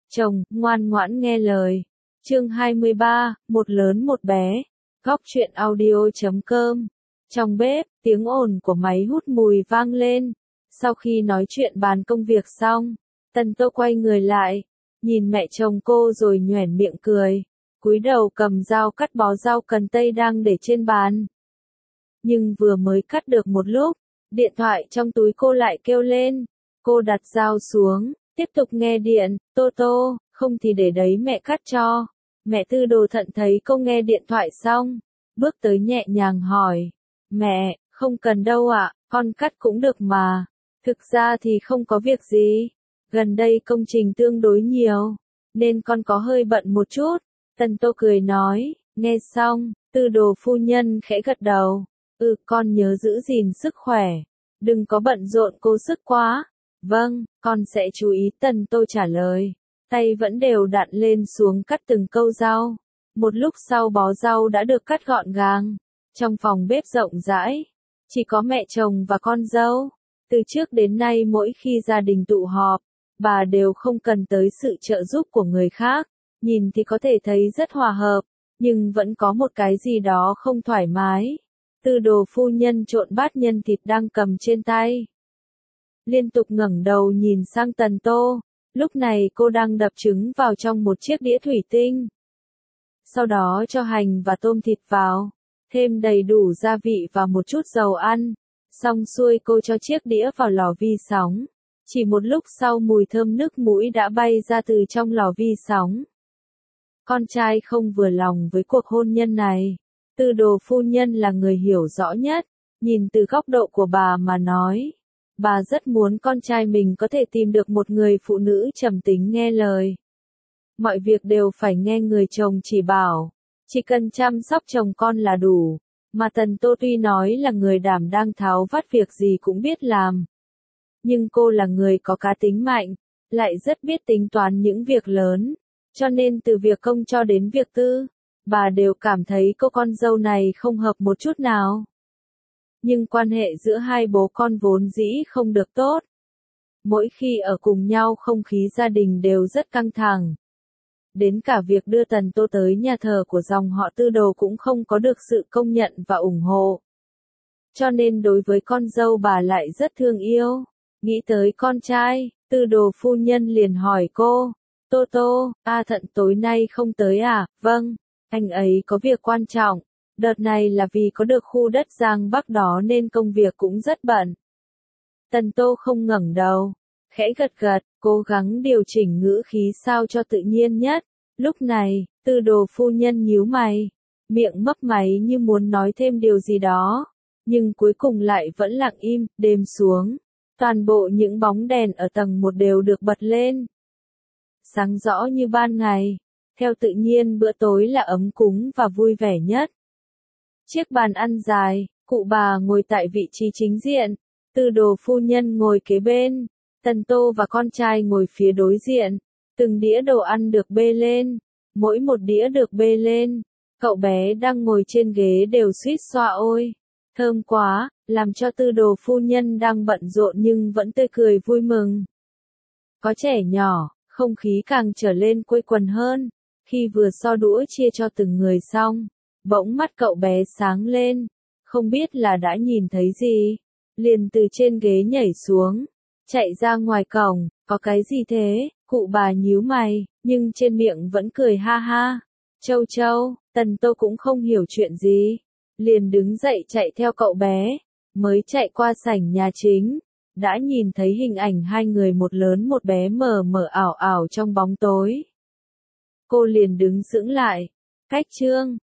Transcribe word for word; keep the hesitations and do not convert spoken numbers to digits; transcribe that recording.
chồng, ngoan ngoãn nghe lời. Chương hai mươi ba, một lớn một bé. Góc truyện audio chấm com. Trong bếp, tiếng ồn của máy hút mùi vang lên. Sau khi nói chuyện bàn công việc xong, Tần Tô quay người lại, nhìn mẹ chồng cô rồi nhoẻn miệng cười, cúi đầu cầm dao cắt bó rau cần tây đang để trên bàn. Nhưng vừa mới cắt được một lúc, điện thoại trong túi cô lại kêu lên. Cô đặt dao xuống, tiếp tục nghe điện. Tô Tô, không thì để đấy mẹ cắt cho. Mẹ Tư Đồ Thận thấy cô nghe điện thoại xong, bước tới nhẹ nhàng hỏi. Mẹ, không cần đâu ạ, con cắt cũng được mà. Thực ra thì không có việc gì. Gần đây công trình tương đối nhiều, nên con có hơi bận một chút. Tần Tô cười nói. Nghe xong, Tư Đồ phu nhân khẽ gật đầu. Ừ, con nhớ giữ gìn sức khỏe. Đừng có bận rộn cố sức quá. Vâng, con sẽ chú ý. Tần Tô trả lời. Tay vẫn đều đặn lên xuống cắt từng câu rau. Một lúc sau bó rau đã được cắt gọn gàng. Trong phòng bếp rộng rãi, chỉ có mẹ chồng và con dâu. Từ trước đến nay mỗi khi gia đình tụ họp, bà đều không cần tới sự trợ giúp của người khác. Nhìn thì có thể thấy rất hòa hợp, nhưng vẫn có một cái gì đó không thoải mái. Tư Đồ phu nhân trộn bát nhân thịt đang cầm trên tay, liên tục ngẩng đầu nhìn sang Tần Tô. Lúc này cô đang đập trứng vào trong một chiếc đĩa thủy tinh. Sau đó cho hành và tôm thịt vào, thêm đầy đủ gia vị và một chút dầu ăn. Xong xuôi cô cho chiếc đĩa vào lò vi sóng. Chỉ một lúc sau mùi thơm nước mũi đã bay ra từ trong lò vi sóng. Con trai không vừa lòng với cuộc hôn nhân này. Tư Đồ phu nhân là người hiểu rõ nhất, nhìn từ góc độ của bà mà nói. Bà rất muốn con trai mình có thể tìm được một người phụ nữ trầm tính nghe lời. Mọi việc đều phải nghe người chồng chỉ bảo, chỉ cần chăm sóc chồng con là đủ. Mà Tần Tô tuy nói là người đảm đang tháo vát việc gì cũng biết làm. Nhưng cô là người có cá tính mạnh, lại rất biết tính toán những việc lớn. Cho nên từ việc công cho đến việc tư, bà đều cảm thấy cô con dâu này không hợp một chút nào. Nhưng quan hệ giữa hai bố con vốn dĩ không được tốt. Mỗi khi ở cùng nhau không khí gia đình đều rất căng thẳng. Đến cả việc đưa Tần Tô tới nhà thờ của dòng họ Tư Đồ cũng không có được sự công nhận và ủng hộ. Cho nên đối với con dâu bà lại rất thương yêu. Nghĩ tới con trai, Tư Đồ phu nhân liền hỏi cô. Tô Tô, A Thận tối nay không tới à? Vâng, anh ấy có việc quan trọng. Đợt này là vì có được khu đất Giang Bắc đó nên công việc cũng rất bận. Tần Tô không ngẩng đầu, khẽ gật gật, cố gắng điều chỉnh ngữ khí sao cho tự nhiên nhất. Lúc này, Tư Đồ phu nhân nhíu mày, miệng mấp máy như muốn nói thêm điều gì đó, nhưng cuối cùng lại vẫn lặng im. Đêm xuống, toàn bộ những bóng đèn ở tầng một đều được bật lên. Sáng rõ như ban ngày, theo tự nhiên bữa tối là ấm cúng và vui vẻ nhất. Chiếc bàn ăn dài, cụ bà ngồi tại vị trí chính diện, Tư Đồ phu nhân ngồi kế bên, Tần Tô và con trai ngồi phía đối diện. Từng đĩa đồ ăn được bê lên, mỗi một đĩa được bê lên, cậu bé đang ngồi trên ghế đều suýt xoa ôi. Thơm quá, làm cho Tư Đồ phu nhân đang bận rộn nhưng vẫn tươi cười vui mừng. Có trẻ nhỏ, không khí càng trở lên quây quần hơn. Khi vừa so đũa chia cho từng người xong, bỗng mắt cậu bé sáng lên, không biết là đã nhìn thấy gì, liền từ trên ghế nhảy xuống, chạy ra ngoài cổng. Có cái gì thế? Cụ bà nhíu mày, nhưng trên miệng vẫn cười ha ha. Châu Châu, Tần Tô cũng không hiểu chuyện gì, liền đứng dậy chạy theo cậu bé, mới chạy qua sảnh nhà chính, đã nhìn thấy hình ảnh hai người một lớn một bé mờ mờ ảo ảo trong bóng tối. Cô liền đứng sững lại, cách chương,